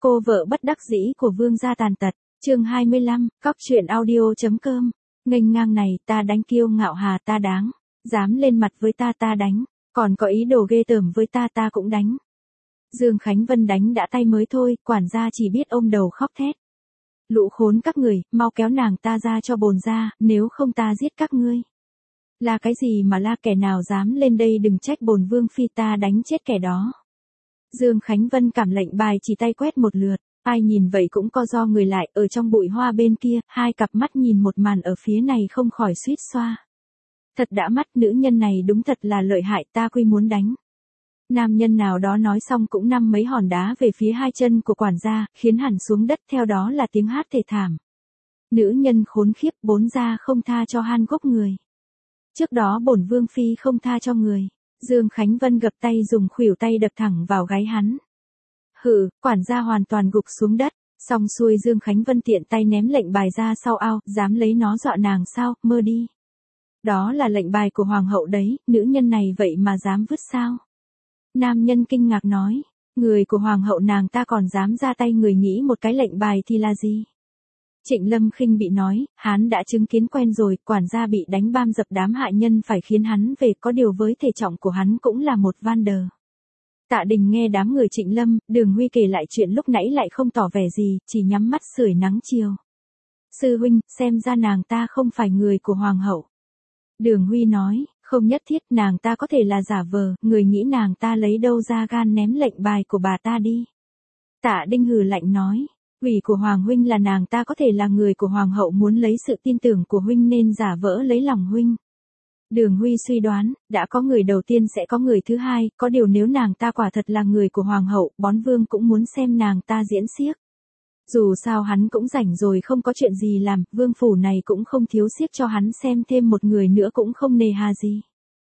Cô vợ bất đắc dĩ của vương gia tàn tật, chương 25, cóc truyện audio.com. Nghênh ngang này ta đánh, kiêu ngạo hà ta đáng, dám lên mặt với ta ta đánh, còn có ý đồ ghê tởm với ta ta cũng đánh. Dương Khánh Vân đánh đã tay mới thôi, quản gia chỉ biết ôm đầu khóc thét. Lũ khốn các người, mau kéo nàng ta ra cho bồn ra, nếu không ta giết các ngươi. Là cái gì mà la, kẻ nào dám lên đây đừng trách bồn vương phi ta đánh chết kẻ đó. Dương Khánh Vân cảm lệnh bài chỉ tay quét một lượt, ai nhìn vậy cũng co ro người lại, ở trong bụi hoa bên kia, hai cặp mắt nhìn một màn ở phía này không khỏi suýt xoa. Thật đã mắt, nữ nhân này đúng thật là lợi hại, ta quy muốn đánh. Nam nhân nào đó nói xong cũng nằm mấy hòn đá về phía hai chân của quản gia, khiến hẳn xuống đất, theo đó là tiếng hát thề thảm. Nữ nhân khốn khiếp, bốn gia không tha cho han gốc người. Trước đó bổn vương phi không tha cho người. Dương Khánh Vân gập tay dùng khuỷu tay đập thẳng vào gáy hắn. Hừ, quản gia hoàn toàn gục xuống đất, xong xuôi Dương Khánh Vân tiện tay ném lệnh bài ra sau ao, dám lấy nó dọa nàng sao, mơ đi. Đó là lệnh bài của hoàng hậu đấy, nữ nhân này vậy mà dám vứt sao? Nam nhân kinh ngạc nói, người của hoàng hậu nàng ta còn dám ra tay, người nghĩ một cái lệnh bài thì là gì? Trịnh Lâm khinh bị nói, hắn đã chứng kiến quen rồi, quản gia bị đánh bam dập đám hạ nhân phải khiến hắn về, có điều với thể trọng của hắn cũng là một van đờ. Tạ Đình nghe đám người Trịnh Lâm, Đường Huy kể lại chuyện lúc nãy lại không tỏ vẻ gì, chỉ nhắm mắt sưởi nắng chiều. Sư huynh, xem ra nàng ta không phải người của hoàng hậu. Đường Huy nói, không nhất thiết, nàng ta có thể là giả vờ, người nghĩ nàng ta lấy đâu ra gan ném lệnh bài của bà ta đi. Tạ Đinh hừ lạnh nói. Quỷ của Hoàng huynh là nàng ta có thể là người của Hoàng hậu, muốn lấy sự tin tưởng của huynh nên giả vỡ lấy lòng huynh. Đường Huy suy đoán, đã có người đầu tiên sẽ có người thứ hai, có điều nếu nàng ta quả thật là người của Hoàng hậu, Bón Vương cũng muốn xem nàng ta diễn xiếc. Dù sao hắn cũng rảnh rồi, không có chuyện gì làm, vương phủ này cũng không thiếu xiếc cho hắn xem, thêm một người nữa cũng không nề hà gì.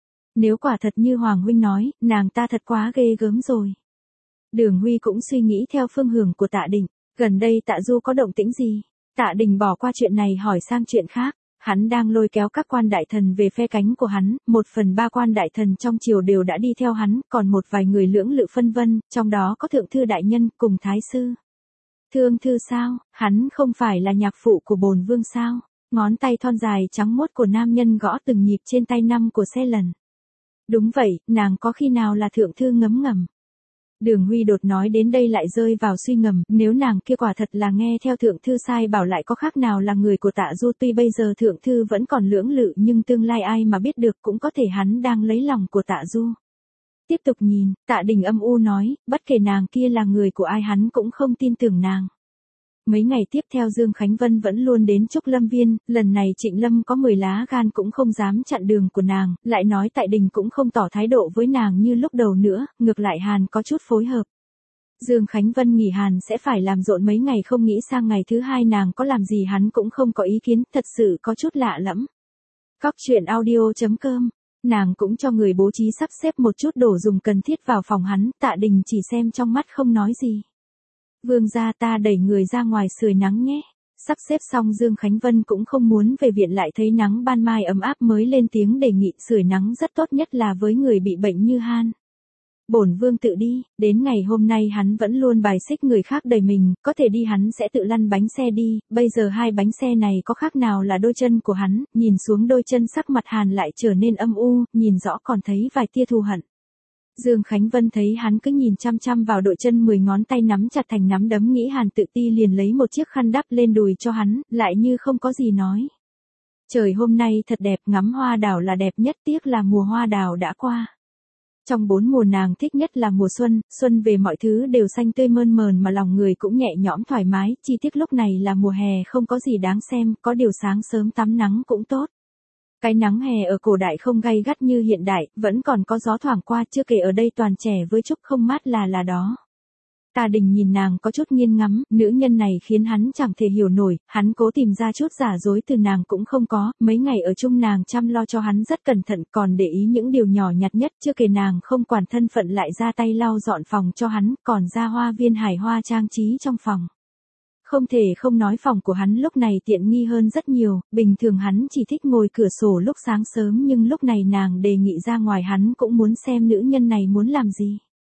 Nếu quả thật như Hoàng huynh nói, nàng ta thật quá ghê gớm rồi. Đường Huy cũng suy nghĩ theo phương hướng của Tạ Đình. Gần đây Tạ Du có động tĩnh gì? Tạ Đình bỏ qua chuyện này hỏi sang chuyện khác. Hắn đang lôi kéo các quan đại thần về phe cánh của hắn, 1/3 quan đại thần trong triều đều đã đi theo hắn, còn một vài người lưỡng lự phân vân, trong đó có thượng thư đại nhân cùng thái sư. Thương thư sao? Hắn không phải là nhạc phụ của bồn vương sao? Ngón tay thon dài trắng muốt của nam nhân gõ từng nhịp trên tay năm của xe lần. Đúng vậy, nàng có khi nào là thượng thư ngấm ngầm? Đường Huy đột nói đến đây lại rơi vào suy ngầm, nếu nàng kia quả thật là nghe theo thượng thư sai bảo lại có khác nào là người của Tạ Du, tuy bây giờ thượng thư vẫn còn lưỡng lự nhưng tương lai ai mà biết được, cũng có thể hắn đang lấy lòng của Tạ Du. Tiếp tục nhìn, Tạ Đình âm u nói, bất kể nàng kia là người của ai hắn cũng không tin tưởng nàng. Mấy ngày tiếp theo Dương Khánh Vân vẫn luôn đến Trúc Lâm Viên, lần này Trịnh Lâm có 10 lá gan cũng không dám chặn đường của nàng, lại nói Tại Đình cũng không tỏ thái độ với nàng như lúc đầu nữa, ngược lại Hàn có chút phối hợp. Dương Khánh Vân nghỉ Hàn sẽ phải làm rộn mấy ngày, không nghĩ sang ngày thứ hai nàng có làm gì hắn cũng không có ý kiến, thật sự có chút lạ lẫm. Cóc truyện audio.com. Nàng cũng cho người bố trí sắp xếp một chút đồ dùng cần thiết vào phòng hắn, Tạ Đình chỉ xem trong mắt không nói gì. Vương gia, ta đẩy người ra ngoài sưởi nắng nhé. Sắp xếp xong Dương Khánh Vân cũng không muốn về viện, lại thấy nắng ban mai ấm áp mới lên tiếng đề nghị, sưởi nắng rất tốt, nhất là với người bị bệnh như Han. Bổn vương tự đi, đến ngày hôm nay hắn vẫn luôn bài xích người khác đẩy mình, có thể đi hắn sẽ tự lăn bánh xe đi, bây giờ hai bánh xe này có khác nào là đôi chân của hắn, nhìn xuống đôi chân sắc mặt Hàn lại trở nên âm u, nhìn rõ còn thấy vài tia thù hận. Dương Khánh Vân thấy hắn cứ nhìn chăm chăm vào đội chân, 10 ngón tay nắm chặt thành nắm đấm, nghĩ Hàn tự ti liền lấy một chiếc khăn đắp lên đùi cho hắn, lại như không có gì nói. Trời hôm nay thật đẹp, ngắm hoa đào là đẹp nhất, tiếc là mùa hoa đào đã qua. Trong 4 mùa nàng thích nhất là mùa xuân, xuân về mọi thứ đều xanh tươi mơn mờn mà lòng người cũng nhẹ nhõm thoải mái, chi tiết lúc này là mùa hè không có gì đáng xem, có điều sáng sớm tắm nắng cũng tốt. Cái nắng hè ở cổ đại không gay gắt như hiện đại, vẫn còn có gió thoảng qua, chưa kể ở đây toàn trẻ với chút không mát là đó. Tạ Đình nhìn nàng có chút nghiêng ngắm, nữ nhân này khiến hắn chẳng thể hiểu nổi, hắn cố tìm ra chút giả dối từ nàng cũng không có, mấy ngày ở chung nàng chăm lo cho hắn rất cẩn thận, còn để ý những điều nhỏ nhặt nhất, chưa kể nàng không quản thân phận lại ra tay lau dọn phòng cho hắn, còn ra hoa viên hải hoa trang trí trong phòng. Không thể không nói phòng của hắn lúc này tiện nghi hơn rất nhiều, bình thường hắn chỉ thích ngồi cửa sổ lúc sáng sớm nhưng lúc này nàng đề nghị ra ngoài hắn cũng muốn xem nữ nhân này muốn làm gì.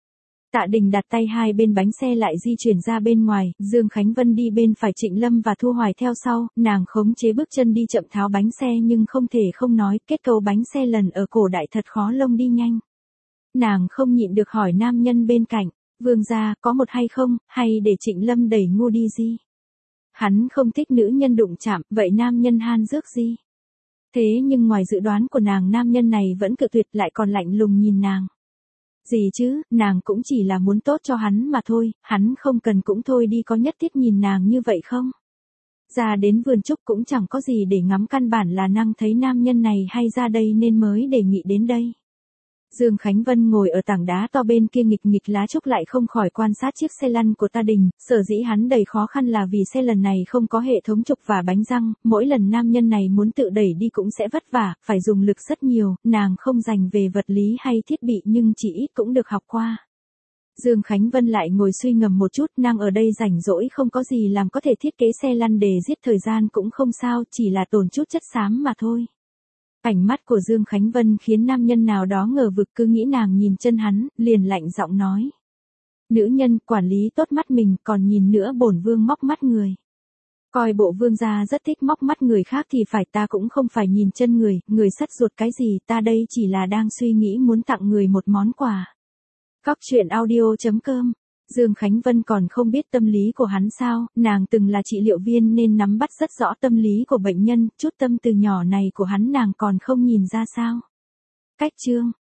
Tạ Đình đặt tay hai bên bánh xe lại di chuyển ra bên ngoài, Dương Khánh Vân đi bên phải, Trịnh Lâm và Thu Hoài theo sau, nàng khống chế bước chân đi chậm tháo bánh xe nhưng không thể không nói, kết cấu bánh xe lần ở cổ đại thật khó lông đi nhanh. Nàng không nhịn được hỏi nam nhân bên cạnh, Vương gia có một hay không, hay để Trịnh Lâm đẩy ngu đi gì? Hắn không thích nữ nhân đụng chạm, vậy nam nhân han rước gì? Thế nhưng ngoài dự đoán của nàng, nam nhân này vẫn cự tuyệt, lại còn lạnh lùng nhìn nàng. Gì chứ, nàng cũng chỉ là muốn tốt cho hắn mà thôi, hắn không cần cũng thôi đi, có nhất thiết nhìn nàng như vậy không? Ra đến vườn trúc cũng chẳng có gì để ngắm, căn bản là năng thấy nam nhân này hay ra đây nên mới đề nghị đến đây. Dương Khánh Vân ngồi ở tảng đá to bên kia nghịch nghịch lá trúc, lại không khỏi quan sát chiếc xe lăn của Tạ Đình, sở dĩ hắn đầy khó khăn là vì xe lần này không có hệ thống trục và bánh răng, mỗi lần nam nhân này muốn tự đẩy đi cũng sẽ vất vả, phải dùng lực rất nhiều, nàng không dành về vật lý hay thiết bị nhưng chỉ ít cũng được học qua. Dương Khánh Vân lại ngồi suy ngẫm một chút, nàng ở đây rảnh rỗi không có gì làm, có thể thiết kế xe lăn để giết thời gian cũng không sao, chỉ là tổn chút chất xám mà thôi. Ánh mắt của Dương Khánh Vân khiến nam nhân nào đó ngờ vực, cứ nghĩ nàng nhìn chân hắn, liền lạnh giọng nói. Nữ nhân quản lý tốt mắt mình, còn nhìn nữa bổn vương móc mắt người. Coi bộ vương gia rất thích móc mắt người khác thì phải, ta cũng không phải nhìn chân người sắt ruột cái gì, ta đây chỉ là đang suy nghĩ muốn tặng người một món quà. Cóc truyện audio.com. Dương Khánh Vân còn không biết tâm lý của hắn sao, nàng từng là trị liệu viên nên nắm bắt rất rõ tâm lý của bệnh nhân, chút tâm từ nhỏ này của hắn nàng còn không nhìn ra sao. Cách chương